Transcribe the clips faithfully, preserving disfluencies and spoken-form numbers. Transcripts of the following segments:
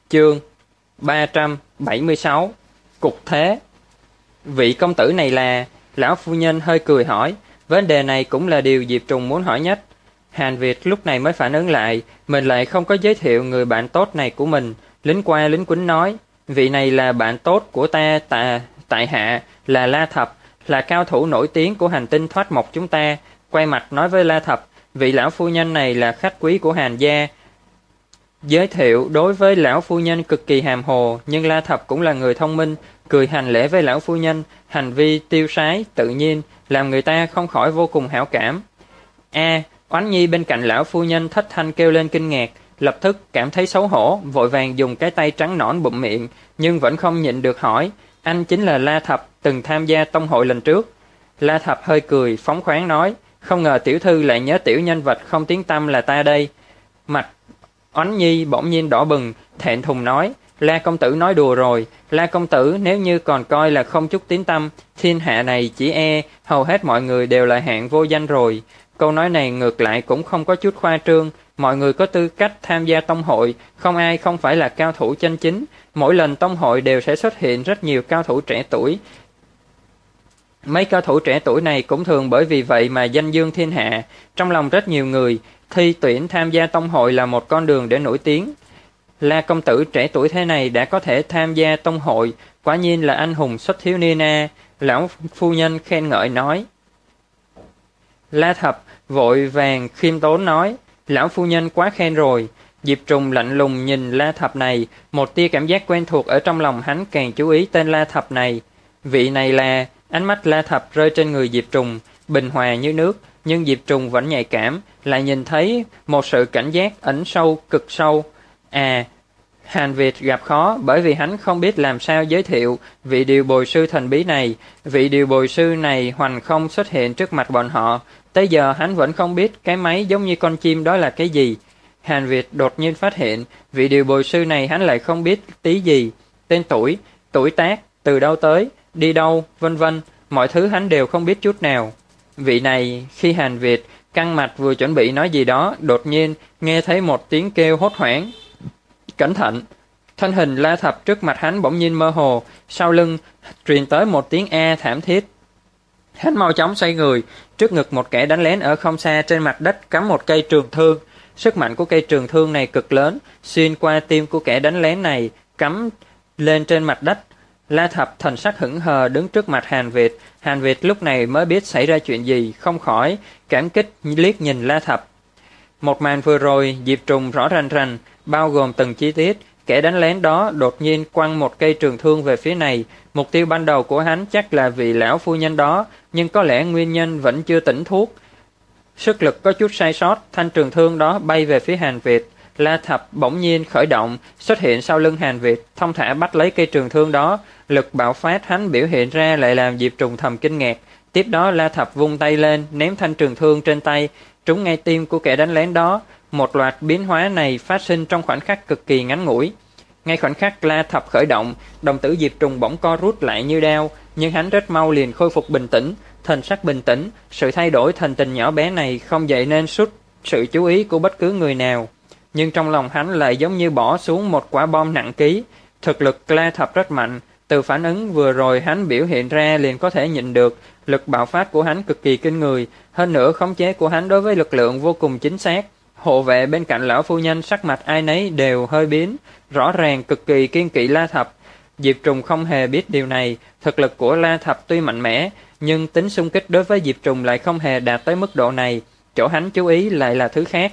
Chương ba trăm bảy mươi sáu. Cục thế. Vị công tử này là... Lão phu nhân hơi cười hỏi. Vấn đề này cũng là điều Diệp Trùng muốn hỏi nhất. Hàn Việt lúc này mới phản ứng lại, mình lại không có giới thiệu người bạn tốt này của mình. Lính qua lính quýnh nói, vị này là bạn tốt của ta tạ, tại hạ, là La Thập, là cao thủ nổi tiếng của hành tinh thoát mộc chúng ta. Quay mặt nói với La Thập, vị lão phu nhân này là khách quý của Hàn gia. Giới thiệu đối với lão phu nhân cực kỳ hàm hồ, nhưng La Thập cũng là người thông minh, cười hành lễ với lão phu nhân, hành vi tiêu sái, tự nhiên, làm người ta không khỏi vô cùng hảo cảm. A, Oánh Nhi bên cạnh lão phu nhân thất thanh kêu lên kinh ngạc, lập tức cảm thấy xấu hổ, vội vàng dùng cái tay trắng nõn bụm miệng, nhưng vẫn không nhịn được hỏi, anh chính là La Thập từng tham gia tông hội lần trước. La Thập hơi cười, phóng khoáng nói, không ngờ tiểu thư lại nhớ tiểu nhân vật không tiếng tăm là ta đây. Mặt Oánh Nhi bỗng nhiên đỏ bừng, thẹn thùng nói, La công tử nói đùa rồi, La công tử nếu như còn coi là không chút tiếng tăm, thiên hạ này chỉ e hầu hết mọi người đều là hạng vô danh rồi. Câu nói này ngược lại cũng không có chút khoa trương, mọi người có tư cách tham gia tông hội, không ai không phải là cao thủ chân chính, mỗi lần tông hội đều sẽ xuất hiện rất nhiều cao thủ trẻ tuổi. Mấy cao thủ trẻ tuổi này cũng thường bởi vì vậy mà danh dương thiên hạ, trong lòng rất nhiều người, thi tuyển tham gia tông hội là một con đường để nổi tiếng. La công tử trẻ tuổi thế này đã có thể tham gia tông hội, quả nhiên là anh hùng xuất thiếu niên a. Lão phu nhân khen ngợi nói. La Thập vội vàng khiêm tốn nói, lão phu nhân quá khen rồi. Diệp Trùng lạnh lùng nhìn La Thập này, một tia cảm giác quen thuộc ở trong lòng hắn càng chú ý tên La Thập này. Vị này là... Ánh mắt La Thập rơi trên người Diệp Trùng, bình hòa như nước, nhưng Diệp Trùng vẫn nhạy cảm, lại nhìn thấy một sự cảnh giác ẩn sâu cực sâu. À, Hàn Việt gặp khó bởi vì hắn không biết làm sao giới thiệu vị điều bồi sư thần bí này. Vị điều bồi sư này hoành không xuất hiện trước mặt bọn họ. Tới giờ hắn vẫn không biết cái máy giống như con chim đó là cái gì. Hàn Việt đột nhiên phát hiện vị điều bồi sư này hắn lại không biết tí gì. Tên tuổi, tuổi tác, từ đâu tới, đi đâu, vân vân, mọi thứ hắn đều không biết chút nào. Vị này, khi Hàn Việt căng mặt vừa chuẩn bị nói gì đó, đột nhiên nghe thấy một tiếng kêu hốt hoảng. Cẩn thận! Thân hình La Thập trước mặt hắn bỗng nhiên mơ hồ, sau lưng truyền tới một tiếng a thảm thiết. Hắn mau chóng xoay người, trước ngực một kẻ đánh lén ở không xa trên mặt đất cắm một cây trường thương. Sức mạnh của cây trường thương này cực lớn, xuyên qua tim của kẻ đánh lén này, cắm lên trên mặt đất. La Thập thần sắc hững hờ đứng trước mặt Hàn Việt. Hàn Việt lúc này mới biết xảy ra chuyện gì, không khỏi cảm kích liếc nhìn La Thập. Một màn vừa rồi Diệp Trùng rõ ràng rành, bao gồm từng chi tiết. Kẻ đánh lén đó đột nhiên quăng một cây trường thương về phía này. Mục tiêu ban đầu của hắn chắc là vị lão phu nhân đó, nhưng có lẽ nguyên nhân vẫn chưa tỉnh thuốc. Sức lực có chút sai sót, thanh trường thương đó bay về phía Hàn Việt. La Thập bỗng nhiên khởi động, xuất hiện sau lưng Hàn Việt, thông thả bắt lấy cây trường thương đó. Lực bạo phát hắn biểu hiện ra lại làm Diệp Trùng thầm kinh ngạc. Tiếp đó La Thập vung tay lên, ném thanh trường thương trên tay, trúng ngay tim của kẻ đánh lén đó. Một loạt biến hóa này phát sinh trong khoảnh khắc cực kỳ ngắn ngủi. Ngay khoảnh khắc La Thập khởi động, đồng tử Diệp Trùng bỗng co rút lại như đao, nhưng hắn rất mau liền khôi phục bình tĩnh, thần sắc bình tĩnh. Sự thay đổi thành tình nhỏ bé này không dậy nên suốt sự chú ý của bất cứ người nào, nhưng trong lòng hắn lại giống như bỏ xuống một quả bom nặng ký. Thực lực La Thập rất mạnh, từ phản ứng vừa rồi hắn biểu hiện ra liền có thể nhìn được, lực bạo phát của hắn cực kỳ kinh người, hơn nữa khống chế của hắn đối với lực lượng vô cùng chính xác. Hộ vệ bên cạnh lão phu nhân sắc mặt ai nấy đều hơi biến, rõ ràng cực kỳ kiên kỵ La Thập. Diệp Trùng không hề biết điều này, thực lực của La Thập tuy mạnh mẽ, nhưng tính xung kích đối với Diệp Trùng lại không hề đạt tới mức độ này, chỗ hắn chú ý lại là thứ khác.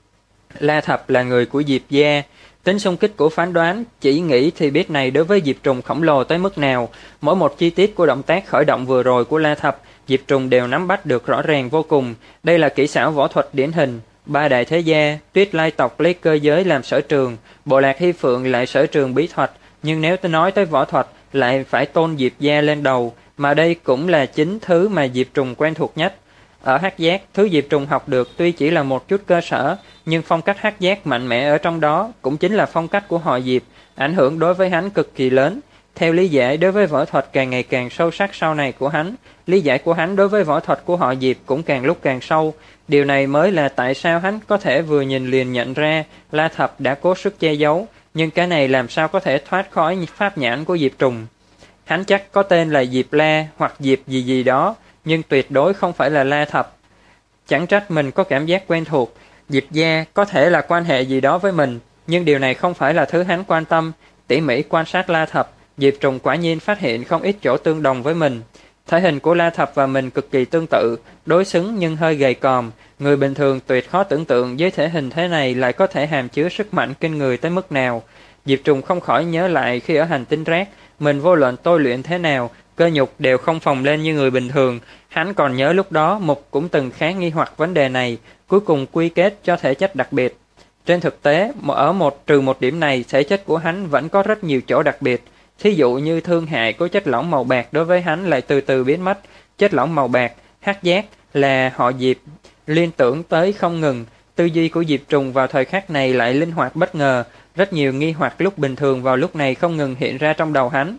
La Thập là người của Diệp gia, tính xung kích của phán đoán, chỉ nghĩ thì biết này đối với Diệp Trùng khổng lồ tới mức nào. Mỗi một chi tiết của động tác khởi động vừa rồi của La Thập, Diệp Trùng đều nắm bắt được rõ ràng vô cùng. Đây là kỹ xảo võ thuật điển hình. Ba đại thế gia, Tuyết Lai tộc lấy cơ giới làm sở trường, Bộ Lạc Hy Phượng lại sở trường bí thuật, nhưng nếu tôi nói tới võ thuật lại phải tôn Diệp gia lên đầu, mà đây cũng là chính thứ mà Diệp Trùng quen thuộc nhất. Ở hắc giác, thứ Diệp Trùng học được tuy chỉ là một chút cơ sở, nhưng phong cách hắc giác mạnh mẽ ở trong đó cũng chính là phong cách của họ Diệp, ảnh hưởng đối với hắn cực kỳ lớn. Theo lý giải đối với võ thuật càng ngày càng sâu sắc sau này của hắn, lý giải của hắn đối với võ thuật của họ Diệp cũng càng lúc càng sâu. Điều này mới là tại sao hắn có thể vừa nhìn liền nhận ra La Thập đã cố sức che giấu, nhưng cái này làm sao có thể thoát khỏi pháp nhãn của Diệp Trùng. Hắn chắc có tên là Diệp La hoặc Diệp gì gì đó, nhưng tuyệt đối không phải là La Thập. Chẳng trách mình có cảm giác quen thuộc. Diệp gia có thể là quan hệ gì đó với mình, nhưng điều này không phải là thứ hắn quan tâm. Tỉ mỉ quan sát La Thập, Diệp Trùng quả nhiên phát hiện không ít chỗ tương đồng với mình. Thể hình của La Thập và mình cực kỳ tương tự, đối xứng nhưng hơi gầy còm. Người bình thường tuyệt khó tưởng tượng với thể hình thế này lại có thể hàm chứa sức mạnh kinh người tới mức nào. Diệp Trùng không khỏi nhớ lại khi ở hành tinh rác, mình vô luận tôi luyện thế nào, cơ nhục đều không phồng lên như người bình thường. Hắn còn nhớ lúc đó Mục cũng từng khá nghi hoặc vấn đề này, cuối cùng quy kết cho thể chất đặc biệt. Trên thực tế, ở một trừ một điểm này, thể chất của hắn vẫn có rất nhiều chỗ đặc biệt. Thí dụ như thương hại của chất lỏng màu bạc đối với hắn lại từ từ biến mất. Chất lỏng màu bạc, hắc giác là họ Diệp, liên tưởng tới không ngừng. Tư duy của Diệp Trùng vào thời khắc này lại linh hoạt bất ngờ. Rất nhiều nghi hoặc lúc bình thường vào lúc này không ngừng hiện ra trong đầu hắn.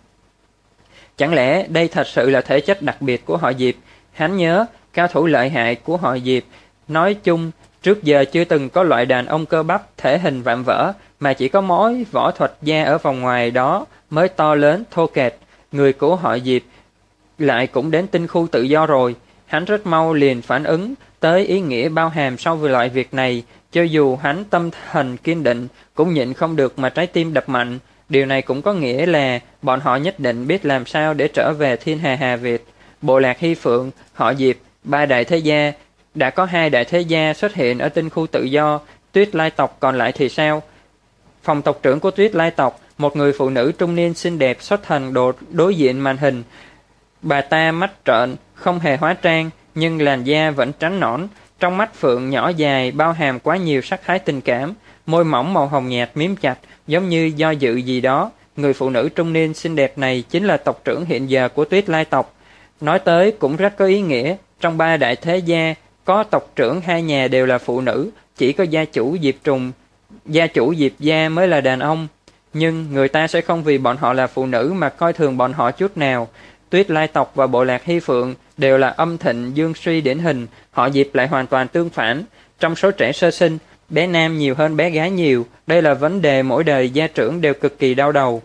Chẳng lẽ đây thật sự là thể chất đặc biệt của họ Diệp? Hắn nhớ, cao thủ lợi hại của họ Diệp, nói chung, trước giờ chưa từng có loại đàn ông cơ bắp, thể hình vạm vỡ, mà chỉ có mối võ thuật da ở vòng ngoài đó mới to lớn, thô kệch. Người của họ Diệp lại cũng đến tinh khu tự do rồi. Hắn rất mau liền phản ứng tới ý nghĩa bao hàm sau về loại việc này. Cho dù hắn tâm thần kiên định, cũng nhịn không được mà trái tim đập mạnh. Điều này cũng có nghĩa là bọn họ nhất định biết làm sao để trở về thiên hà Hà Việt. Bộ lạc Hy Phượng, họ Diệp, ba đại thế gia, đã có hai đại thế gia xuất hiện ở tinh khu tự do. Tuyết Lai tộc còn lại thì sao? Phòng tộc trưởng của Tuyết Lai tộc, một người phụ nữ trung niên xinh đẹp xuất thần đồ đối diện màn hình. Bà ta mắt trợn, không hề hóa trang, nhưng làn da vẫn trắng nõn. Trong mắt phượng nhỏ dài bao hàm quá nhiều sắc thái tình cảm, môi mỏng màu hồng nhạt miếm chặt, giống như do dự gì đó. Người phụ nữ trung niên xinh đẹp này chính là tộc trưởng hiện giờ của Tuyết Lai tộc. Nói tới cũng rất có ý nghĩa, trong ba đại thế gia, có tộc trưởng hai nhà đều là phụ nữ, chỉ có gia chủ Diệp Trùng, gia chủ Diệp gia mới là đàn ông. Nhưng người ta sẽ không vì bọn họ là phụ nữ mà coi thường bọn họ chút nào. Tuyết Lai tộc và bộ lạc Hy Phượng đều là âm thịnh dương suy điển hình, họ Diệp lại hoàn toàn tương phản. Trong số trẻ sơ sinh, bé nam nhiều hơn bé gái nhiều, đây là vấn đề mỗi đời gia trưởng đều cực kỳ đau đầu.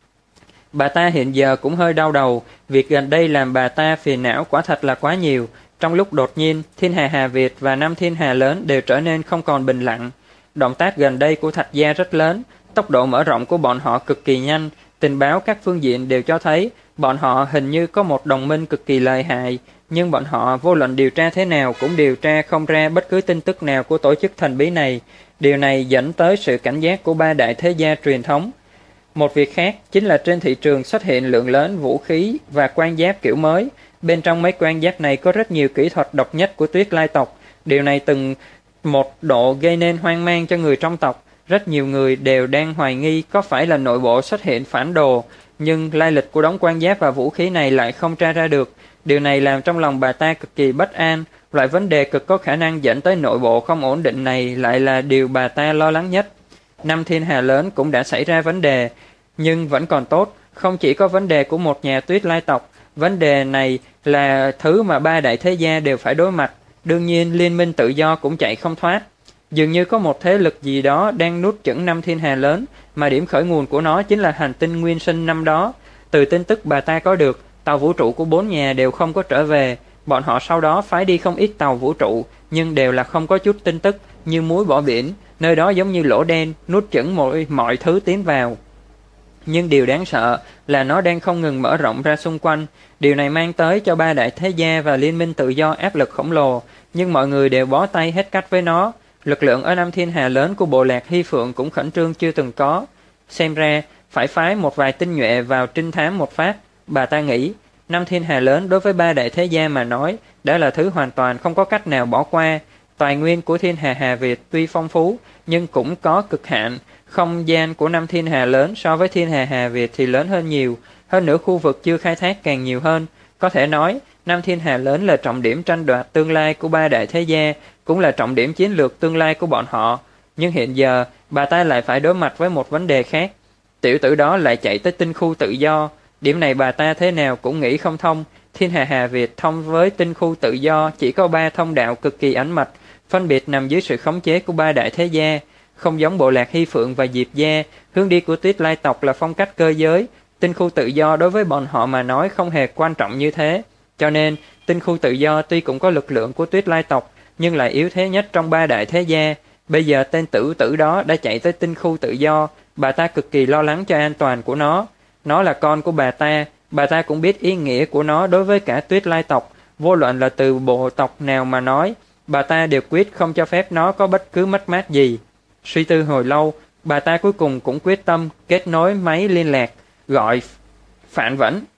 Bà ta hiện giờ cũng hơi đau đầu, việc gần đây làm bà ta phiền não quả thật là quá nhiều. Trong lúc đột nhiên, thiên hà Hà Việt và năm thiên hà lớn đều trở nên không còn bình lặng. Động tác gần đây của Thạch gia rất lớn, tốc độ mở rộng của bọn họ cực kỳ nhanh, tình báo các phương diện đều cho thấy bọn họ hình như có một đồng minh cực kỳ lợi hại, nhưng bọn họ vô luận điều tra thế nào cũng điều tra không ra bất cứ tin tức nào của tổ chức thần bí này. Điều này dẫn tới sự cảnh giác của ba đại thế gia truyền thống. Một việc khác chính là trên thị trường xuất hiện lượng lớn vũ khí và quan giáp kiểu mới. Bên trong mấy quan giáp này có rất nhiều kỹ thuật độc nhất của Tuyết Lai tộc. Điều này từng một độ gây nên hoang mang cho người trong tộc. Rất nhiều người đều đang hoài nghi có phải là nội bộ xuất hiện phản đồ, nhưng lai lịch của đống quan giáp và vũ khí này lại không tra ra được. Điều này làm trong lòng bà ta cực kỳ bất an. Loại vấn đề cực có khả năng dẫn tới nội bộ không ổn định này lại là điều bà ta lo lắng nhất. Năm thiên hà lớn cũng đã xảy ra vấn đề, nhưng vẫn còn tốt. Không chỉ có vấn đề của một nhà Tuyết Lai tộc, vấn đề này là thứ mà ba đại thế gia đều phải đối mặt. Đương nhiên liên minh tự do cũng chạy không thoát. Dường như có một thế lực gì đó đang nuốt chửng năm thiên hà lớn, mà điểm khởi nguồn của nó chính là hành tinh nguyên sinh năm đó. Từ tin tức bà ta có được, tàu vũ trụ của bốn nhà đều không có trở về. Bọn họ sau đó phái đi không ít tàu vũ trụ, nhưng đều là không có chút tin tức, như muối bỏ biển. Nơi đó giống như lỗ đen, nuốt chửng mọi, mọi thứ tiến vào. Nhưng điều đáng sợ là nó đang không ngừng mở rộng ra xung quanh. Điều này mang tới cho ba đại thế gia và liên minh tự do áp lực khổng lồ, nhưng mọi người đều bó tay hết cách với nó. Lực lượng ở năm thiên hà lớn của bộ lạc Hy Phượng cũng khẩn trương chưa từng có. Xem ra phải phái một vài tinh nhuệ vào trinh thám một phát. Bà ta nghĩ năm thiên hà lớn đối với ba đại thế gia mà nói đã là thứ hoàn toàn không có cách nào bỏ qua. Tài nguyên của thiên hà Hà Việt tuy phong phú nhưng cũng có cực hạn. Không gian của năm thiên hà lớn so với thiên hà Hà Việt thì lớn hơn nhiều. Hơn nữa khu vực chưa khai thác càng nhiều hơn. Có thể nói năm thiên hà lớn là trọng điểm tranh đoạt tương lai của ba đại thế gia, cũng là trọng điểm chiến lược tương lai của bọn họ. Nhưng hiện giờ bà ta lại phải đối mặt với một vấn đề khác. Tiểu tử đó lại chạy tới tinh khu tự do. Điểm này bà ta thế nào cũng nghĩ không thông. Thiên hà Hà Việt thông với tinh khu tự do chỉ có ba thông đạo cực kỳ ẩn mật, phân biệt nằm dưới sự khống chế của ba đại thế gia. Không giống bộ lạc Hy Phượng và Diệp Gia, hướng đi của Tuyết Lai tộc là phong cách cơ giới. Tinh khu tự do đối với bọn họ mà nói không hề quan trọng như thế. Cho nên, tinh khu tự do tuy cũng có lực lượng của Tuyết Lai tộc, nhưng lại yếu thế nhất trong ba đại thế gia. Bây giờ tên tử tử đó đã chạy tới tinh khu tự do, bà ta cực kỳ lo lắng cho an toàn của nó. Nó là con của bà ta, bà ta cũng biết ý nghĩa của nó đối với cả Tuyết Lai tộc, vô luận là từ bộ tộc nào mà nói, bà ta đều quyết không cho phép nó có bất cứ mất mát gì. Suy tư hồi lâu, bà ta cuối cùng cũng quyết tâm kết nối máy liên lạc, gọi Phản Vẫn.